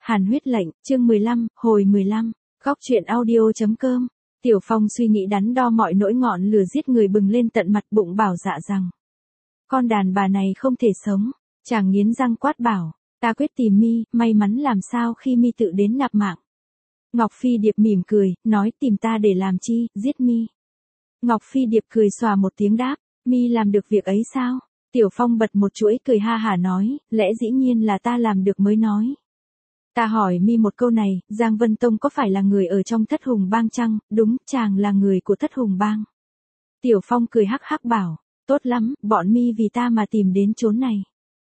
Hàn huyết lệnh, chương 15, hồi 15, góc truyện audio.com. Tiểu Phong suy nghĩ đắn đo mọi nỗi ngọn lửa giết người bừng lên tận mặt bụng bảo dạ rằng. Con đàn bà này không thể sống, chàng nghiến răng quát bảo, ta quyết tìm mi, may mắn làm sao khi mi tự đến nạp mạng. Ngọc Phi Điệp mỉm cười, nói tìm ta để làm chi, giết mi. Ngọc Phi Điệp cười xòa một tiếng đáp, mi làm được việc ấy sao? Tiểu Phong bật một chuỗi cười ha hả nói, lẽ dĩ nhiên là ta làm được mới nói. Ta hỏi mi một câu này, Giang Vân Tông có phải là người ở trong Thất Hùng Bang chăng? Đúng, chàng là người của Thất Hùng Bang. Tiểu Phong cười hắc hắc bảo, tốt lắm, bọn mi vì ta mà tìm đến chốn này.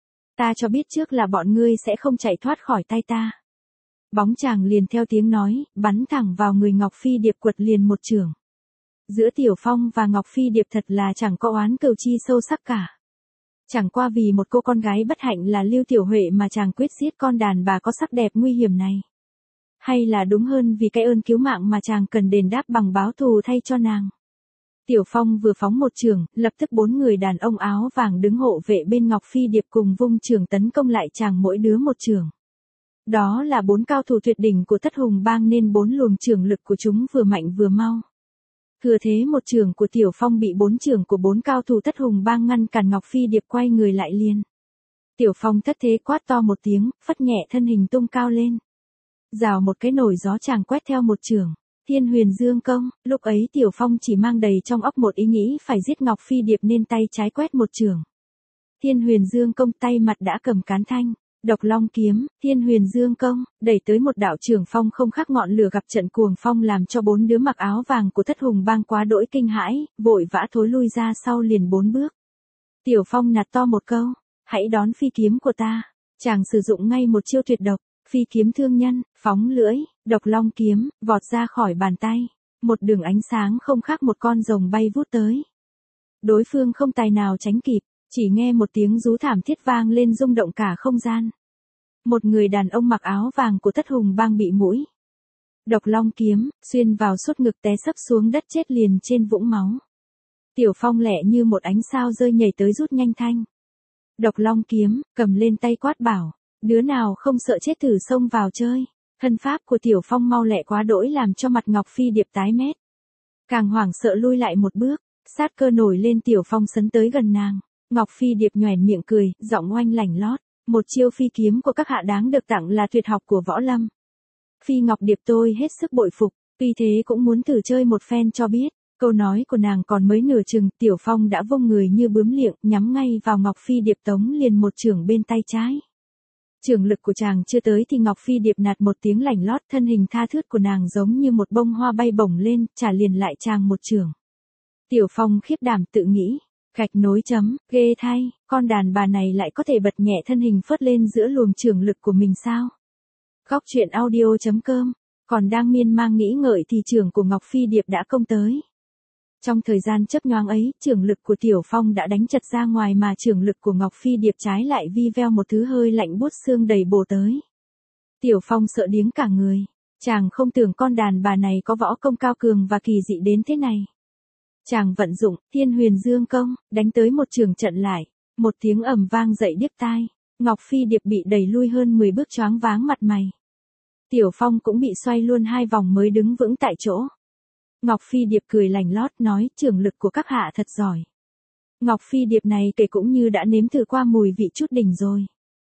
Ta cho biết trước là bọn ngươi sẽ không chạy thoát khỏi tay ta. Bóng chàng liền theo tiếng nói, bắn thẳng vào người Ngọc Phi Điệp quật liền một chưởng. Giữa Tiểu Phong và Ngọc Phi Điệp thật là chẳng có oán cừu chi sâu sắc cả. Chẳng qua vì một cô con gái bất hạnh là Lưu Tiểu Huệ mà chàng quyết giết con đàn bà có sắc đẹp nguy hiểm này. Hay là đúng hơn vì cái ơn cứu mạng mà chàng cần đền đáp bằng báo thù thay cho nàng. Tiểu Phong vừa phóng một chưởng, lập tức 4 người đàn ông áo vàng đứng hộ vệ bên Ngọc Phi Điệp cùng vung chưởng tấn công lại chàng mỗi đứa một chưởng. Đó là 4 cao thủ tuyệt đỉnh của Thất Hùng Bang nên 4 luồng chưởng lực của chúng vừa mạnh vừa mau. Thừa thế một chưởng của Tiểu Phong bị 4 chưởng của 4 cao thủ Thất Hùng Bang ngăn cản, Ngọc Phi Điệp quay người lại liền. Tiểu Phong thất thế quát to một tiếng, phất nhẹ thân hình tung cao lên. Rào một cái nổi gió chàng quét theo một chưởng. Thiên Huyền Dương Công, lúc ấy Tiểu Phong chỉ mang đầy trong óc một ý nghĩ phải giết Ngọc Phi Điệp nên tay trái quét một chưởng. Thiên Huyền Dương Công, tay mặt đã cầm cán thanh. Độc Long Kiếm, Thiên Huyền Dương Công, đẩy tới một đạo trường phong không khác ngọn lửa gặp trận cuồng phong làm cho 4 đứa mặc áo vàng của Thất Hùng Bang quá đỗi kinh hãi, vội vã thối lui ra sau liền 4 bước. Tiểu Phong nạt to một câu, hãy đón phi kiếm của ta. Chàng sử dụng ngay một chiêu tuyệt độc, phi kiếm thương nhân, phóng lưỡi, Độc Long Kiếm, vọt ra khỏi bàn tay. Một đường ánh sáng không khác một con rồng bay vút tới. Đối phương không tài nào tránh kịp. Chỉ nghe một tiếng rú thảm thiết vang lên rung động cả không gian. Một người đàn ông mặc áo vàng của Thất Hùng Bang bị mũi Độc Long Kiếm xuyên vào suốt ngực té sấp xuống đất chết liền trên vũng máu. Tiểu Phong lẹ như một ánh sao rơi nhảy tới rút nhanh thanh. Độc Long Kiếm cầm lên tay quát bảo, đứa nào không sợ chết thử xông vào chơi. Thân pháp của Tiểu Phong mau lẹ quá đỗi làm cho mặt Ngọc Phi Điệp tái mét. Càng hoảng sợ lui lại một bước, sát cơ nổi lên, Tiểu Phong sấn tới gần nàng. Ngọc Phi Điệp nhoẻn miệng cười, giọng oanh lảnh lót, một chiêu phi kiếm của các hạ đáng được tặng là tuyệt học của võ lâm. Phi Ngọc Điệp tôi hết sức bội phục, tuy thế cũng muốn thử chơi một phen cho biết. Câu nói của nàng còn mới nửa chừng, Tiểu Phong đã vung người như bướm liệng, nhắm ngay vào Ngọc Phi Điệp tống liền một chưởng bên tay trái. Chưởng lực của chàng chưa tới thì Ngọc Phi Điệp nạt một tiếng lảnh lót, thân hình tha thướt của nàng giống như một bông hoa bay bổng lên, trả liền lại chàng một chưởng. Tiểu Phong khiếp đảm tự nghĩ. Gạch nối chấm, ghê thay, con đàn bà này lại có thể bật nhẹ thân hình phớt lên giữa luồng chưởng lực của mình sao? Góc truyện audio.com, còn đang miên man nghĩ ngợi thì chưởng của Ngọc Phi Điệp đã công tới. Trong thời gian chớp nhoáng ấy, chưởng lực của Tiểu Phong đã đánh chật ra ngoài mà chưởng lực của Ngọc Phi Điệp trái lại vi veo một thứ hơi lạnh buốt xương đầy bổ tới. Tiểu Phong sợ điếng cả người, chàng không tưởng con đàn bà này có võ công cao cường và kỳ dị đến thế này. Chàng vận dụng Thiên Huyền Dương Công, đánh tới một trường trận lại, một tiếng ầm vang dậy điếc tai, Ngọc Phi Điệp bị đẩy lui hơn 10 bước choáng váng mặt mày. Tiểu Phong cũng bị xoay luôn 2 vòng mới đứng vững tại chỗ. Ngọc Phi Điệp cười lảnh lót nói, chưởng lực của các hạ thật giỏi. Ngọc Phi Điệp này kể cũng như đã nếm thử qua mùi vị chút đỉnh rồi.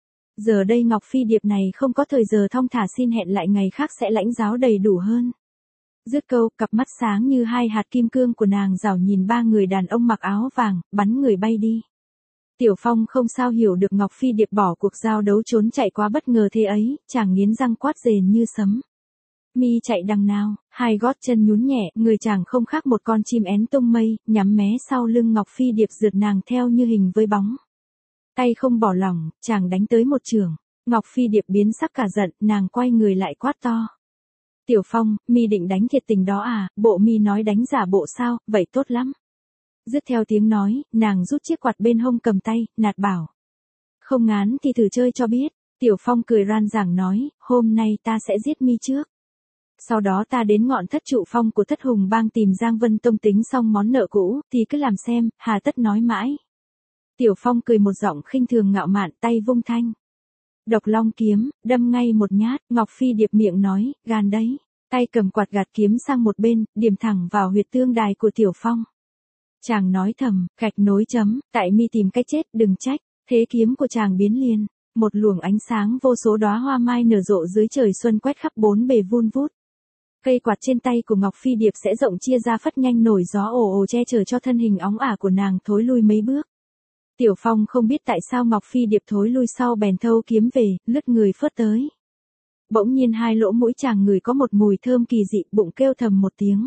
Giờ đây Ngọc Phi Điệp này không có thời giờ thong thả, xin hẹn lại ngày khác sẽ lãnh giáo đầy đủ hơn. Dứt câu, cặp mắt sáng như 2 hạt kim cương của nàng rảo nhìn 3 người đàn ông mặc áo vàng, bắn người bay đi. Tiểu Phong không sao hiểu được Ngọc Phi Điệp bỏ cuộc giao đấu trốn chạy quá bất ngờ thế ấy, chàng nghiến răng quát rền như sấm. Mi chạy đằng nào? 2 gót chân nhún nhẹ, người chàng không khác một con chim én tung mây, nhắm mé sau lưng Ngọc Phi Điệp rượt nàng theo như hình với bóng. Tay không bỏ lỏng, chàng đánh tới một chưởng. Ngọc Phi Điệp biến sắc cả giận, nàng quay người lại quát to. Tiểu Phong, mi định đánh thiệt tình đó à? Bộ mi nói đánh giả bộ sao? Vậy tốt lắm. Dứt theo tiếng nói, nàng rút chiếc quạt bên hông cầm tay, nạt bảo. Không ngán thì thử chơi cho biết. Tiểu Phong cười ran giảng nói, hôm nay ta sẽ giết mi trước. Sau đó ta đến ngọn Thất Trụ Phong của Thất Hùng Bang tìm Giang Vân Tông tính xong món nợ cũ, thì cứ làm xem, hà tất nói mãi. Tiểu Phong cười một giọng khinh thường ngạo mạn, tay vung thanh. Độc Long kiếm, đâm ngay một nhát, Ngọc Phi Điệp miệng nói, gan đấy. Tay cầm quạt gạt kiếm sang một bên, điểm thẳng vào huyệt tương đài của Tiểu Phong. Chàng nói thầm, gạch nối chấm, tại mi tìm cách chết, đừng trách. Thế kiếm của chàng biến liền, một luồng ánh sáng vô số đóa hoa mai nở rộ dưới trời xuân quét khắp bốn bề vun vút. Cây quạt trên tay của Ngọc Phi Điệp sẽ rộng chia ra phất nhanh nổi gió ồ ồ che chở cho thân hình óng ả của nàng thối lui mấy bước. Tiểu Phong không biết tại sao Ngọc Phi Điệp thối lui sau bèn thâu kiếm về, lướt người phớt tới. Bỗng nhiên hai lỗ mũi chàng ngửi có một mùi thơm kỳ dị, bụng kêu thầm một tiếng.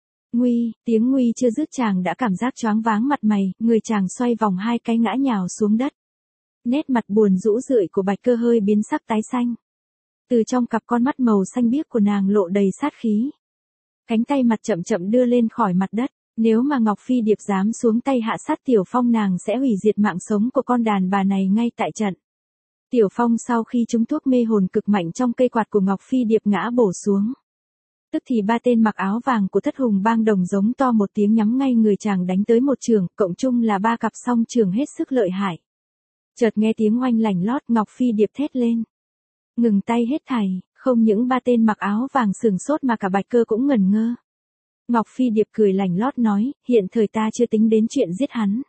Nguy, tiếng nguy chưa dứt chàng đã cảm giác choáng váng mặt mày, người chàng xoay vòng hai cái ngã nhào xuống đất. Nét mặt buồn rũ rượi của Bạch Cơ hơi biến sắc tái xanh. Từ trong cặp con mắt màu xanh biếc của nàng lộ đầy sát khí. Cánh tay mặt chậm chậm đưa lên khỏi mặt đất, nếu mà Ngọc Phi Điệp dám xuống tay hạ sát Tiểu Phong nàng sẽ hủy diệt mạng sống của con đàn bà này ngay tại trận. Tiểu Phong sau khi trúng thuốc mê hồn cực mạnh trong cây quạt của Ngọc Phi Điệp ngã bổ xuống. Tức thì ba tên mặc áo vàng của Thất Hùng Bang đồng giống to một tiếng nhắm ngay người chàng đánh tới một trường, cộng chung là ba cặp song trường hết sức lợi hại. Chợt nghe tiếng oanh lảnh lót, Ngọc Phi Điệp thét lên. Ngừng tay hết thảy, không những ba tên mặc áo vàng sừng sốt mà cả Bạch Cơ cũng ngẩn ngơ. Ngọc Phi Điệp cười lảnh lót nói, hiện thời ta chưa tính đến chuyện giết hắn.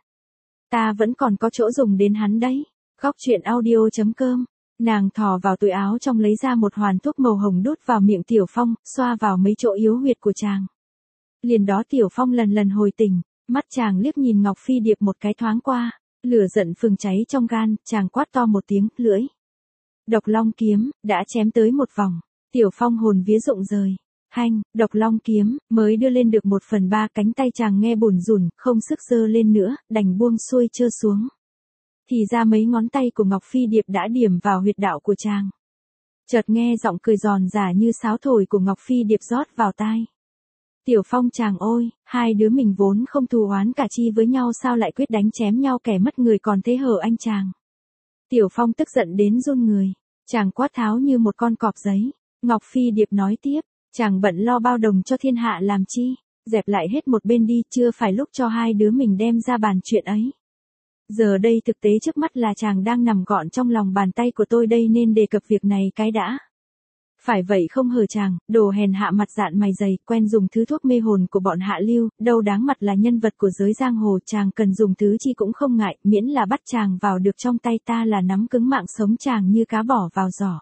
Ta vẫn còn có chỗ dùng đến hắn đấy. Góc truyện audio.com. Nàng thò vào túi áo trong lấy ra một hoàn thuốc màu hồng đút vào miệng Tiểu Phong, xoa vào mấy chỗ yếu huyệt của chàng. Liền đó Tiểu Phong lần lần hồi tỉnh, mắt chàng liếc nhìn Ngọc Phi Điệp một cái thoáng qua, lửa giận phừng cháy trong gan, chàng quát to một tiếng, lưỡi. Độc Long kiếm, đã chém tới một vòng, Tiểu Phong hồn vía rụng rời. Hanh, Độc Long kiếm, mới đưa lên được 1/3 cánh tay chàng nghe bủn rủn, không sức giơ lên nữa, đành buông xuôi trơ xuống. Thì ra mấy ngón tay của Ngọc Phi Điệp đã điểm vào huyệt đạo của chàng. Chợt nghe giọng cười giòn giả như sáo thổi của Ngọc Phi Điệp rót vào tai. Tiểu Phong chàng ôi, hai đứa mình vốn không thù oán cả chi với nhau sao lại quyết đánh chém nhau kẻ mất người còn thế hở anh chàng. Tiểu Phong tức giận đến run người, chàng quát tháo như một con cọp giấy. Ngọc Phi Điệp nói tiếp, chàng bận lo bao đồng cho thiên hạ làm chi, dẹp lại hết một bên đi, chưa phải lúc cho hai đứa mình đem ra bàn chuyện ấy. Giờ đây thực tế trước mắt là chàng đang nằm gọn trong lòng bàn tay của tôi đây nên đề cập việc này cái đã. Phải vậy không hờ chàng, đồ hèn hạ mặt dạn mày dày, quen dùng thứ thuốc mê hồn của bọn hạ lưu, đâu đáng mặt là nhân vật của giới giang hồ, chàng cần dùng thứ chi cũng không ngại, miễn là bắt chàng vào được trong tay ta là nắm cứng mạng sống chàng như cá bỏ vào giỏ.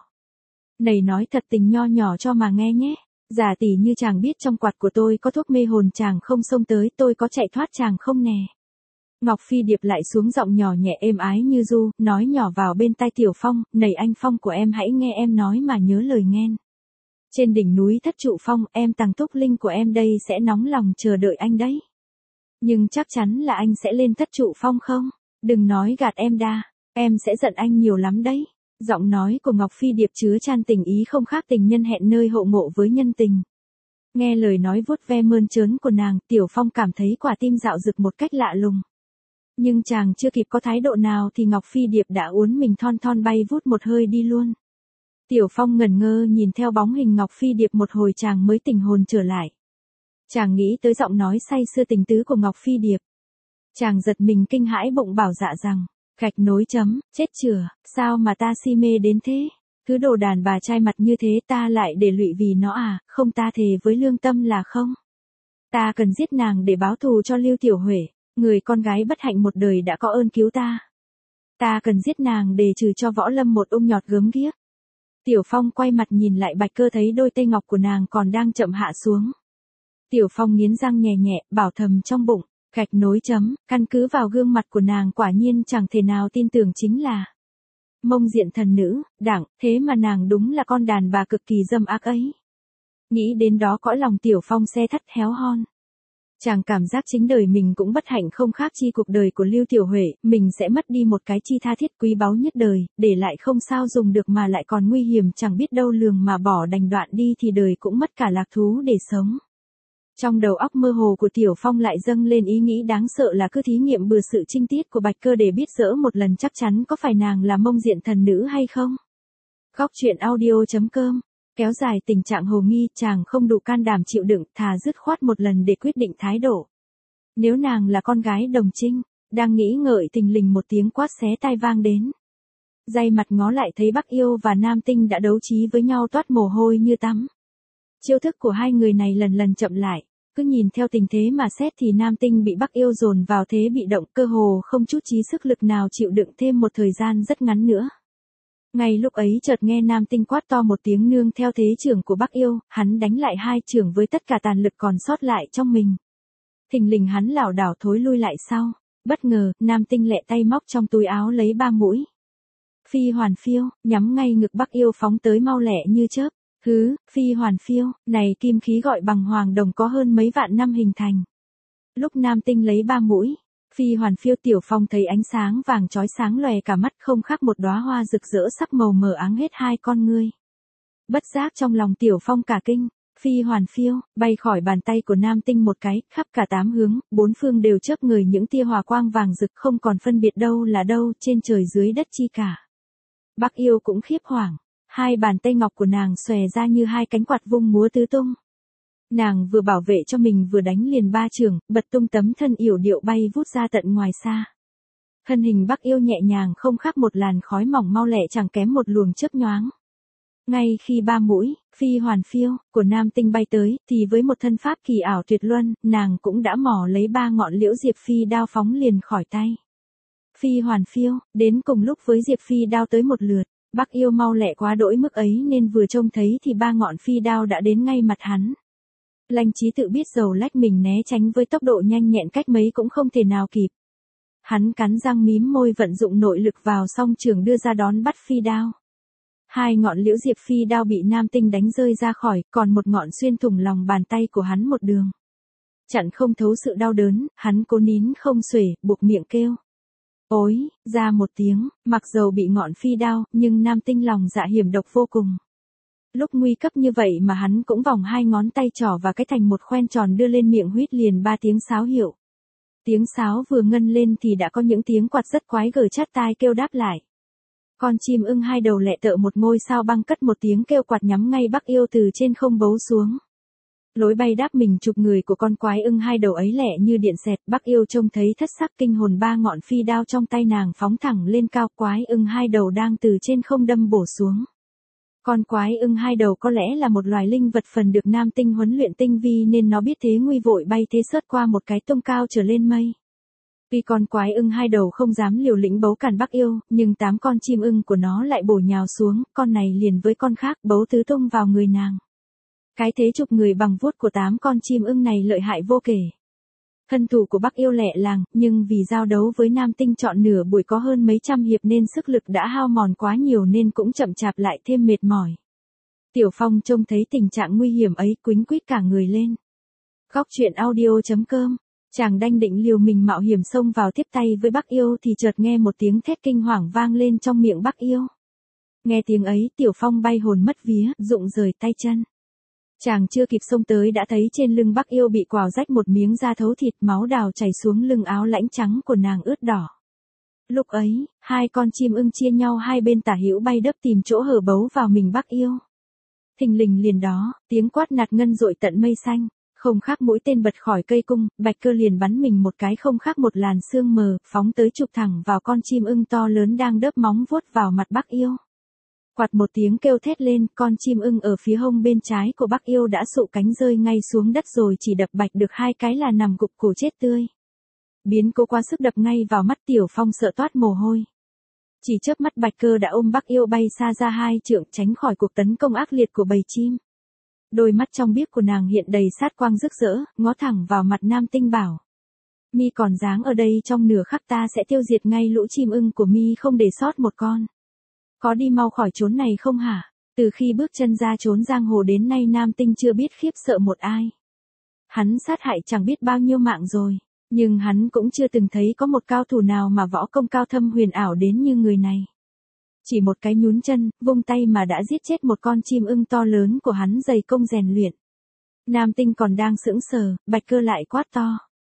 Này nói thật tình nho nhỏ cho mà nghe nhé, giả tỷ như chàng biết trong quạt của tôi có thuốc mê hồn chàng không xông tới, tôi có chạy thoát chàng không nè. Ngọc Phi Điệp lại xuống giọng nhỏ nhẹ êm ái như ru, nói nhỏ vào bên tai Tiểu Phong, này anh Phong của em hãy nghe em nói mà nhớ lời nghen. Trên đỉnh núi Thất Trụ Phong, em Tằng Túc Linh của em đây sẽ nóng lòng chờ đợi anh đấy. Nhưng chắc chắn là anh sẽ lên Thất Trụ Phong không? Đừng nói gạt em đa, em sẽ giận anh nhiều lắm đấy. Giọng nói của Ngọc Phi Điệp chứa chan tình ý không khác tình nhân hẹn nơi hộ ngộ với nhân tình. Nghe lời nói vuốt ve mơn trớn của nàng, Tiểu Phong cảm thấy quả tim dạo rực một cách lạ lùng. Nhưng chàng chưa kịp có thái độ nào thì Ngọc Phi Điệp đã uốn mình thon thon bay vút một hơi đi luôn. Tiểu Phong ngẩn ngơ nhìn theo bóng hình Ngọc Phi Điệp một hồi chàng mới tỉnh hồn trở lại. Chàng nghĩ tới giọng nói say sưa tình tứ của Ngọc Phi Điệp. Chàng giật mình kinh hãi bụng bảo dạ rằng, gạch nối chấm, chết chửa, sao mà ta si mê đến thế? Cứ đồ đàn bà trai mặt như thế ta lại để lụy vì nó à, không ta thề với lương tâm là không. Ta cần giết nàng để báo thù cho Lưu Tiểu Huệ. Người con gái bất hạnh một đời đã có ơn cứu ta. Ta cần giết nàng để trừ cho Võ Lâm một ung nhọt gớm ghiếc. Tiểu Phong quay mặt nhìn lại Bạch Cơ thấy đôi tay ngọc của nàng còn đang chậm hạ xuống. Tiểu Phong nghiến răng nhẹ nhẹ, bảo thầm trong bụng, gạch nối chấm, căn cứ vào gương mặt của nàng quả nhiên chẳng thể nào tin tưởng chính là Mông Diện thần nữ, đảng, thế mà nàng đúng là con đàn bà cực kỳ dâm ác ấy. Nghĩ đến đó cõi lòng Tiểu Phong se thắt héo hon. Chàng cảm giác chính đời mình cũng bất hạnh không khác chi cuộc đời của Lưu Tiểu Huệ, mình sẽ mất đi một cái chi tha thiết quý báu nhất đời, để lại không sao dùng được mà lại còn nguy hiểm chẳng biết đâu lường mà bỏ đành đoạn đi thì đời cũng mất cả lạc thú để sống. Trong đầu óc mơ hồ của Tiểu Phong lại dâng lên ý nghĩ đáng sợ là cứ thí nghiệm bừa sự trinh tiết của Bạch Cơ để biết dỡ một lần chắc chắn có phải nàng là Mông Diện thần nữ hay không. Góc truyện audio.com. Kéo dài tình trạng hồ nghi, chàng không đủ can đảm chịu đựng, thà dứt khoát một lần để quyết định thái độ. Nếu nàng là con gái Đồng Trinh, đang nghĩ ngợi thình lình một tiếng quát xé tai vang đến. Day mặt ngó lại thấy Bắc Yêu và Nam Tinh đã đấu trí với nhau toát mồ hôi như tắm. Chiêu thức của hai người này lần lần chậm lại, cứ nhìn theo tình thế mà xét thì Nam Tinh bị Bắc Yêu dồn vào thế bị động, cơ hồ không chút chí sức lực nào chịu đựng thêm một thời gian rất ngắn nữa. Ngay lúc ấy chợt nghe Nam Tinh quát to một tiếng nương theo thế trưởng của Bắc Yêu, hắn đánh lại hai trưởng với tất cả tàn lực còn sót lại trong mình. Thình lình hắn lảo đảo thối lui lại sau, bất ngờ, Nam Tinh lẹ tay móc trong túi áo lấy 3 mũi phi hoàn phiêu, nhắm ngay ngực Bắc Yêu phóng tới mau lẹ như chớp. Hứ, phi hoàn phiêu, này kim khí gọi bằng hoàng đồng có hơn mấy vạn năm hình thành. Lúc Nam Tinh lấy 3 mũi phi hoàn phiêu, Tiểu Phong thấy ánh sáng vàng chói sáng lòe cả mắt, không khác một đóa hoa rực rỡ sắc màu mờ áng hết hai con ngươi. Bất giác trong lòng Tiểu Phong cả kinh, phi hoàn phiêu, bay khỏi bàn tay của Nam Tinh một cái, khắp cả 8 hướng, 4 phương đều chớp người những tia hòa quang vàng rực, không còn phân biệt đâu là đâu, trên trời dưới đất chi cả. Bắc Yêu cũng khiếp hoảng, hai bàn tay ngọc của nàng xòe ra như hai cánh quạt vung múa tứ tung. Nàng vừa bảo vệ cho mình vừa đánh liền 3 chưởng, bật tung tấm thân yểu điệu bay vút ra tận ngoài xa. Thân hình Bắc Yêu nhẹ nhàng không khác một làn khói mỏng mau lẹ chẳng kém một luồng chớp nhoáng. Ngay khi 3 mũi phi hoàn phiêu của Nam Tinh bay tới, thì với một thân pháp kỳ ảo tuyệt luân, nàng cũng đã mò lấy 3 ngọn liễu diệp phi đao phóng liền khỏi tay. Phi hoàn phiêu, đến cùng lúc với diệp phi đao tới một lượt, Bắc Yêu mau lẹ quá đỗi mức ấy nên vừa trông thấy thì 3 ngọn phi đao đã đến ngay mặt hắn. Lanh Chí tự biết dầu lách mình né tránh với tốc độ nhanh nhẹn cách mấy cũng không thể nào kịp. Hắn cắn răng mím môi vận dụng nội lực vào song trường đưa ra đón bắt phi đao. 2 ngọn liễu diệp phi đao bị Nam Tinh đánh rơi ra khỏi, còn một ngọn xuyên thủng lòng bàn tay của hắn một đường. Chặn không thấu sự đau đớn, hắn cố nín không xuể, buộc miệng kêu. Ối, ra một tiếng, mặc dầu bị ngọn phi đao, nhưng Nam Tinh lòng dạ hiểm độc vô cùng. Lúc nguy cấp như vậy mà hắn cũng vòng 2 ngón tay trỏ và cái thành một khoen tròn đưa lên miệng huýt liền 3 tiếng sáo hiệu. Tiếng sáo vừa ngân lên thì đã có những tiếng quạt rất quái gở chát tai kêu đáp lại. Con chim ưng 2 đầu lẹ tợ một ngôi sao băng cất một tiếng kêu quạt nhắm ngay Bắc Yêu từ trên không bấu xuống. Lối bay đáp mình chụp người của con quái ưng 2 đầu ấy lẹ như điện xẹt, Bắc Yêu trông thấy thất sắc kinh hồn, 3 ngọn phi đao trong tay nàng phóng thẳng lên cao, quái ưng 2 đầu đang từ trên không đâm bổ xuống. Con quái ưng 2 đầu có lẽ là một loài linh vật phần được Nam Tinh huấn luyện tinh vi nên nó biết thế nguy vội bay thế sớt qua một cái tung cao trở lên mây. Tuy con quái ưng 2 đầu không dám liều lĩnh bấu cản Bắc Yêu, nhưng 8 con chim ưng của nó lại bổ nhào xuống, con này liền với con khác bấu tứ tung vào người nàng. Cái thế chụp người bằng vuốt của 8 con chim ưng này lợi hại vô kể. Thân thủ của Bắc Yêu lẹ làng, nhưng vì giao đấu với Nam Tinh trọn nửa buổi có hơn mấy trăm hiệp nên sức lực đã hao mòn quá nhiều nên cũng chậm chạp lại thêm mệt mỏi. Tiểu Phong trông thấy tình trạng nguy hiểm ấy quýnh quýt cả người lên. Góc truyện audio.com, chàng đanh định liều mình mạo hiểm xông vào tiếp tay với Bắc Yêu thì chợt nghe một tiếng thét kinh hoàng vang lên trong miệng Bắc Yêu. Nghe tiếng ấy Tiểu Phong bay hồn mất vía, rụng rời tay chân. Chàng chưa kịp xông tới đã thấy trên lưng Bắc Yêu bị quào rách một miếng da thấu thịt, máu đào chảy xuống lưng áo lãnh trắng của nàng ướt đỏ. Lúc ấy, 2 con chim ưng chia nhau hai bên tả hữu bay đấp tìm chỗ hở bấu vào mình Bắc Yêu. Thình lình liền đó, tiếng quát nạt ngân dội tận mây xanh, không khác mũi tên bật khỏi cây cung, Bạch Cơ liền bắn mình một cái không khác một làn sương mờ, phóng tới chụp thẳng vào con chim ưng to lớn đang đớp móng vuốt vào mặt Bắc Yêu. Quạt một tiếng kêu thét lên, con chim ưng ở phía hông bên trái của Bắc Yêu đã sụ cánh rơi ngay xuống đất rồi chỉ đập bạch được 2 cái là nằm gục cổ chết tươi. Biến cố quá sức đập ngay vào mắt Tiểu Phong sợ toát mồ hôi. Chỉ chớp mắt Bạch Cơ đã ôm Bắc Yêu bay xa ra 2 trượng tránh khỏi cuộc tấn công ác liệt của bầy chim. Đôi mắt trong biếc của nàng hiện đầy sát quang rực rỡ, ngó thẳng vào mặt Nam Tinh bảo. Mi còn dáng ở đây trong nửa khắc ta sẽ tiêu diệt ngay lũ chim ưng của mi không để sót một con. Có đi mau khỏi chốn này không hả? Từ khi bước chân ra chốn giang hồ đến nay Nam Tinh chưa biết khiếp sợ một ai. Hắn sát hại chẳng biết bao nhiêu mạng rồi, nhưng hắn cũng chưa từng thấy có một cao thủ nào mà võ công cao thâm huyền ảo đến như người này. Chỉ một cái nhún chân, vung tay mà đã giết chết một con chim ưng to lớn của hắn dày công rèn luyện. Nam Tinh còn đang sững sờ, Bạch Cơ lại quát to.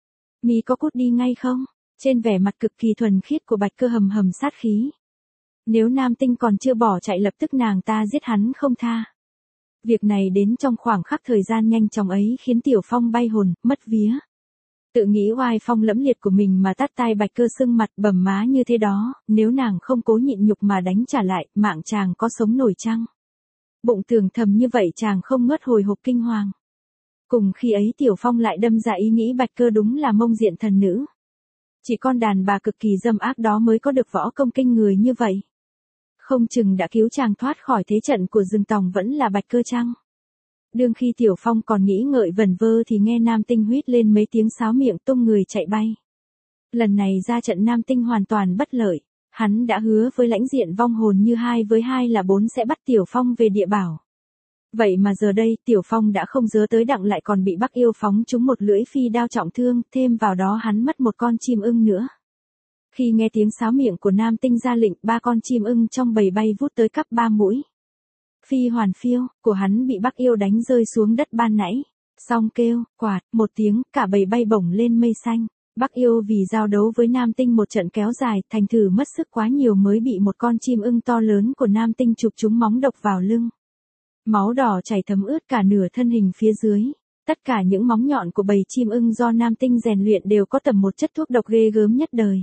Mi có cút đi ngay không? Trên vẻ mặt cực kỳ thuần khiết của Bạch Cơ hầm hầm sát khí. Nếu Nam Tinh còn chưa bỏ chạy lập tức nàng ta giết hắn không tha. Việc này đến trong khoảng khắc thời gian nhanh chóng ấy khiến Tiểu Phong bay hồn, mất vía. Tự nghĩ oai phong lẫm liệt của mình mà tát tai Bạch Cơ sưng mặt bầm má như thế đó, nếu nàng không cố nhịn nhục mà đánh trả lại, mạng chàng có sống nổi chăng? Bụng tưởng thầm như vậy chàng không ngớt hồi hộp kinh hoàng. Cùng khi ấy Tiểu Phong lại đâm ra ý nghĩ Bạch Cơ đúng là mông diện thần nữ. Chỉ con đàn bà cực kỳ dâm ác đó mới có được võ công kinh người như vậy. Không chừng đã cứu chàng thoát khỏi thế trận của rừng tòng vẫn là Bạch Cơ chăng? Đương khi Tiểu Phong còn nghĩ ngợi vẩn vơ thì nghe Nam Tinh huýt lên mấy tiếng sáo miệng tung người chạy bay. Lần này ra trận Nam Tinh hoàn toàn bất lợi, hắn đã hứa với lãnh diện vong hồn như 2 với 2 là 4 sẽ bắt Tiểu Phong về địa bảo. Vậy mà giờ đây Tiểu Phong đã không dớ tới đặng lại còn bị Bắc Yêu phóng trúng một lưỡi phi đao trọng thương, thêm vào đó hắn mất một con chim ưng nữa. Khi nghe tiếng sáo miệng của Nam Tinh ra lệnh, 3 con chim ưng trong bầy bay vút tới cắp 3 mũi. Phi hoàn phiêu, của hắn bị Bắc Yêu đánh rơi xuống đất ban nãy. Xong kêu, quạt, một tiếng, cả bầy bay bổng lên mây xanh. Bắc Yêu vì giao đấu với Nam Tinh một trận kéo dài, thành thử mất sức quá nhiều mới bị một con chim ưng to lớn của Nam Tinh chụp trúng móng độc vào lưng. Máu đỏ chảy thấm ướt cả nửa thân hình phía dưới. Tất cả những móng nhọn của bầy chim ưng do Nam Tinh rèn luyện đều có tầm một chất thuốc độc ghê gớm nhất đời.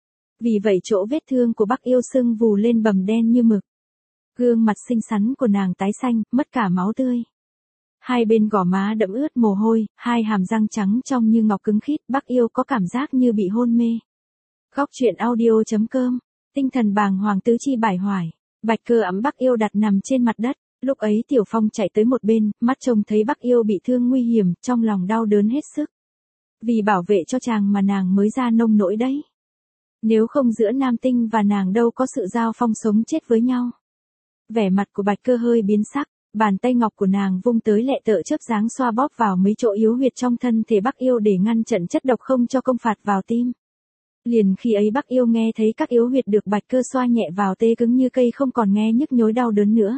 Vì vậy chỗ vết thương của Bắc Yêu sưng vù lên bầm đen như mực. Gương mặt xinh xắn của nàng tái xanh, mất cả máu tươi. Hai bên gò má đẫm ướt mồ hôi, hai hàm răng trắng trong như ngọc cứng khít, Bắc Yêu có cảm giác như bị hôn mê. Góc truyện audio.com, tinh thần bàng hoàng tứ chi bải hoài. Bạch Cơ ẵm Bắc Yêu đặt nằm trên mặt đất. Lúc ấy Tiểu Phong chạy tới một bên, mắt trông thấy Bắc Yêu bị thương nguy hiểm, trong lòng đau đớn hết sức. Vì bảo vệ cho chàng mà nàng mới ra nông nỗi đấy. Nếu không giữa Nam Tinh và nàng đâu có sự giao phong sống chết với nhau. Vẻ mặt của Bạch Cơ hơi biến sắc, bàn tay ngọc của nàng vung tới lẹ tợ chớp dáng xoa bóp vào mấy chỗ yếu huyệt trong thân thể Bắc Yêu để ngăn trận chất độc không cho công phạt vào tim. Liền khi ấy Bắc Yêu nghe thấy các yếu huyệt được Bạch Cơ xoa nhẹ vào tê cứng như cây không còn nghe nhức nhối đau đớn nữa.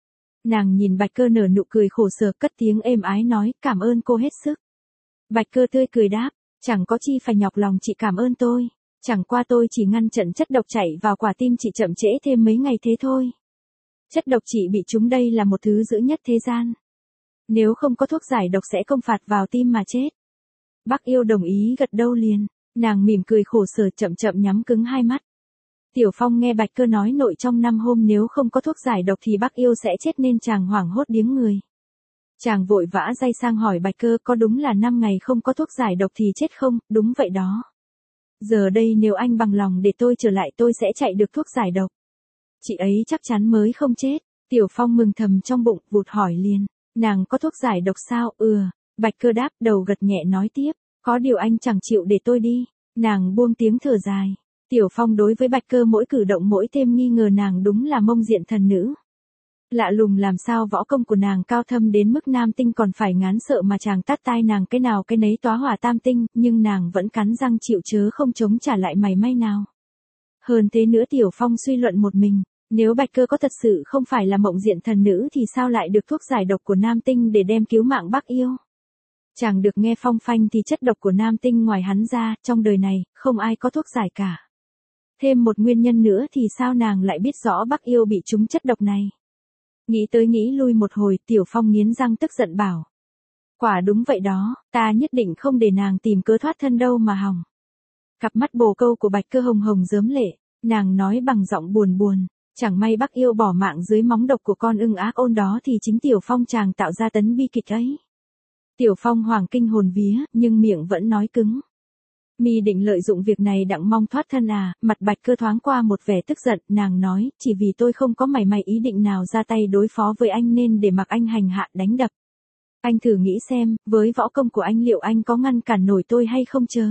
Nàng nhìn Bạch Cơ nở nụ cười khổ sở cất tiếng êm ái nói cảm ơn cô hết sức. Bạch Cơ tươi cười đáp, chẳng có chi phải nhọc lòng chị cảm ơn tôi, chẳng qua tôi chỉ ngăn trận chất độc chảy vào quả tim chị chậm trễ thêm mấy ngày thế thôi. Chất độc chị bị trúng đây là một thứ dữ nhất thế gian. Nếu không có thuốc giải độc sẽ công phạt vào tim mà chết. Bắc Yêu đồng ý gật đầu liền, nàng mỉm cười khổ sở chậm chậm nhắm cứng hai mắt. Tiểu Phong nghe Bạch Cơ nói nội trong 5 hôm nếu không có thuốc giải độc thì Bắc Yêu sẽ chết nên chàng hoảng hốt điếng người. Chàng vội vã day sang hỏi Bạch Cơ có đúng là 5 ngày không có thuốc giải độc thì chết không, đúng vậy đó. Giờ đây nếu anh bằng lòng để tôi trở lại tôi sẽ chạy được thuốc giải độc. Chị ấy chắc chắn mới không chết. Tiểu Phong mừng thầm trong bụng vụt hỏi liền, nàng có thuốc giải độc sao? Bạch Cơ đáp đầu gật nhẹ nói tiếp, có điều anh chẳng chịu để tôi đi. Nàng buông tiếng thở dài. Tiểu Phong đối với Bạch Cơ mỗi cử động mỗi thêm nghi ngờ nàng đúng là mông diện thần nữ. Lạ lùng làm sao võ công của nàng cao thâm đến mức Nam Tinh còn phải ngán sợ mà chàng tát tai nàng cái nào cái nấy tóa hỏa tam tinh, nhưng nàng vẫn cắn răng chịu chớ không chống trả lại mảy may nào. Hơn thế nữa Tiểu Phong suy luận một mình, nếu Bạch Cơ có thật sự không phải là mộng diện thần nữ thì sao lại được thuốc giải độc của Nam Tinh để đem cứu mạng Bắc Yêu. Chàng được nghe phong phanh thì chất độc của Nam Tinh ngoài hắn ra, trong đời này, không ai có thuốc giải cả. Thêm một nguyên nhân nữa thì sao nàng lại biết rõ Bắc Yêu bị trúng chất độc này. Nghĩ tới nghĩ lui một hồi, Tiểu Phong nghiến răng tức giận bảo. Quả đúng vậy đó, ta nhất định không để nàng tìm cớ thoát thân đâu mà hỏng. Cặp mắt bồ câu của Bạch Cơ hồng hồng rớm lệ, nàng nói bằng giọng buồn buồn, chẳng may Bắc Yêu bỏ mạng dưới móng độc của con ưng ác ôn đó thì chính Tiểu Phong chàng tạo ra tấn bi kịch ấy. Tiểu Phong hoảng kinh hồn vía, nhưng miệng vẫn nói cứng. Mi định lợi dụng việc này đặng mong thoát thân à? Mặt Bạch Cơ thoáng qua một vẻ tức giận, nàng nói, chỉ vì tôi không có mảy may ý định nào ra tay đối phó với anh nên để mặc anh hành hạ đánh đập. Anh thử nghĩ xem, với võ công của anh liệu anh có ngăn cản nổi tôi hay không chớ?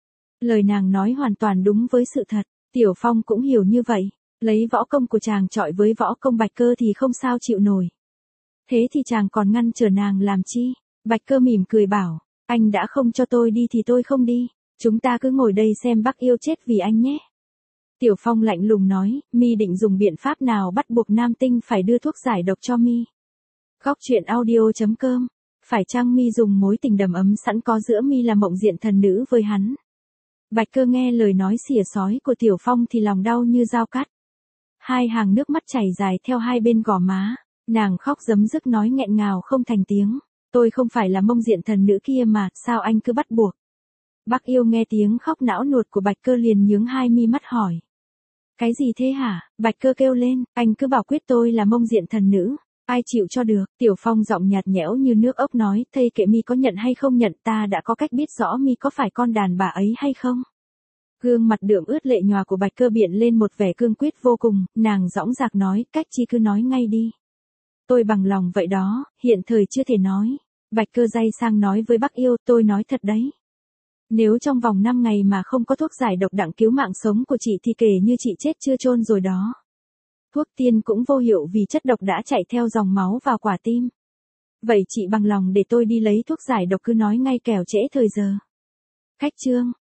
Lời nàng nói hoàn toàn đúng với sự thật, Tiểu Phong cũng hiểu như vậy, lấy võ công của chàng chọi với võ công Bạch Cơ thì không sao chịu nổi. Thế thì chàng còn ngăn trở nàng làm chi? Bạch Cơ mỉm cười bảo, anh đã không cho tôi đi thì tôi không đi. Chúng ta cứ ngồi đây xem Bắc Yêu chết vì anh nhé. Tiểu Phong lạnh lùng nói, Mi định dùng biện pháp nào bắt buộc Nam Tinh phải đưa thuốc giải độc cho Mi. Góc truyện audio.com, phải chăng Mi dùng mối tình đầm ấm sẵn có giữa Mi là mộng diện thần nữ với hắn. Bạch Cơ nghe lời nói xỉa xói của Tiểu Phong thì lòng đau như dao cắt. Hai hàng nước mắt chảy dài theo hai bên gò má, nàng khóc rấm rức nói nghẹn ngào không thành tiếng. Tôi không phải là mông diện thần nữ kia mà, sao anh cứ bắt buộc. Bác Yêu nghe tiếng khóc não nuột của Bạch Cơ liền nhướng hai mi mắt hỏi. Cái gì thế hả? Bạch Cơ kêu lên, anh cứ bảo quyết tôi là mông diện thần nữ. Ai chịu cho được? Tiểu Phong giọng nhạt nhẽo như nước ốc nói, thây kệ mi có nhận hay không nhận, ta đã có cách biết rõ mi có phải con đàn bà ấy hay không. Gương mặt đượm ướt lệ nhòa của Bạch Cơ biện lên một vẻ cương quyết vô cùng, nàng dõng dạc nói, cách chi cứ nói ngay đi. Tôi bằng lòng vậy đó, hiện thời chưa thể nói. Bạch Cơ day sang nói với Bác Yêu, tôi nói thật đấy. Nếu trong vòng 5 ngày mà không có thuốc giải độc đặng cứu mạng sống của chị thì kể như chị chết chưa chôn rồi đó. Thuốc tiên cũng vô hiệu vì chất độc đã chạy theo dòng máu vào quả tim. Vậy chị bằng lòng để tôi đi lấy thuốc giải độc, cứ nói ngay kẻo trễ thời giờ. Khách trương,